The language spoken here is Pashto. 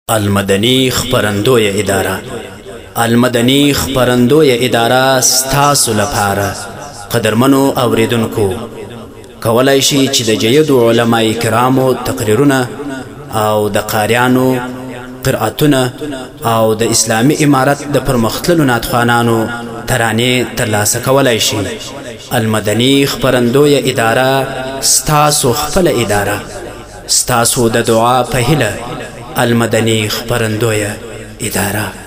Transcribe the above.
المدنی خپرندوی اداره المدنی خپرندوی اداره ستاسو لپاره قدرمنو اوریدونکو کولای شي چې د جیدو علماء کرامو تقریرونه او د قاریانو قرأتونه او د اسلامی امارت د پرمختللو ناتخوانانو ترانې ترلاسه کولای شي. المدنی خپرندوی اداره ستاسو خپل اداره ستاسو د دعا په هیله. المدنی خپرندوی اداره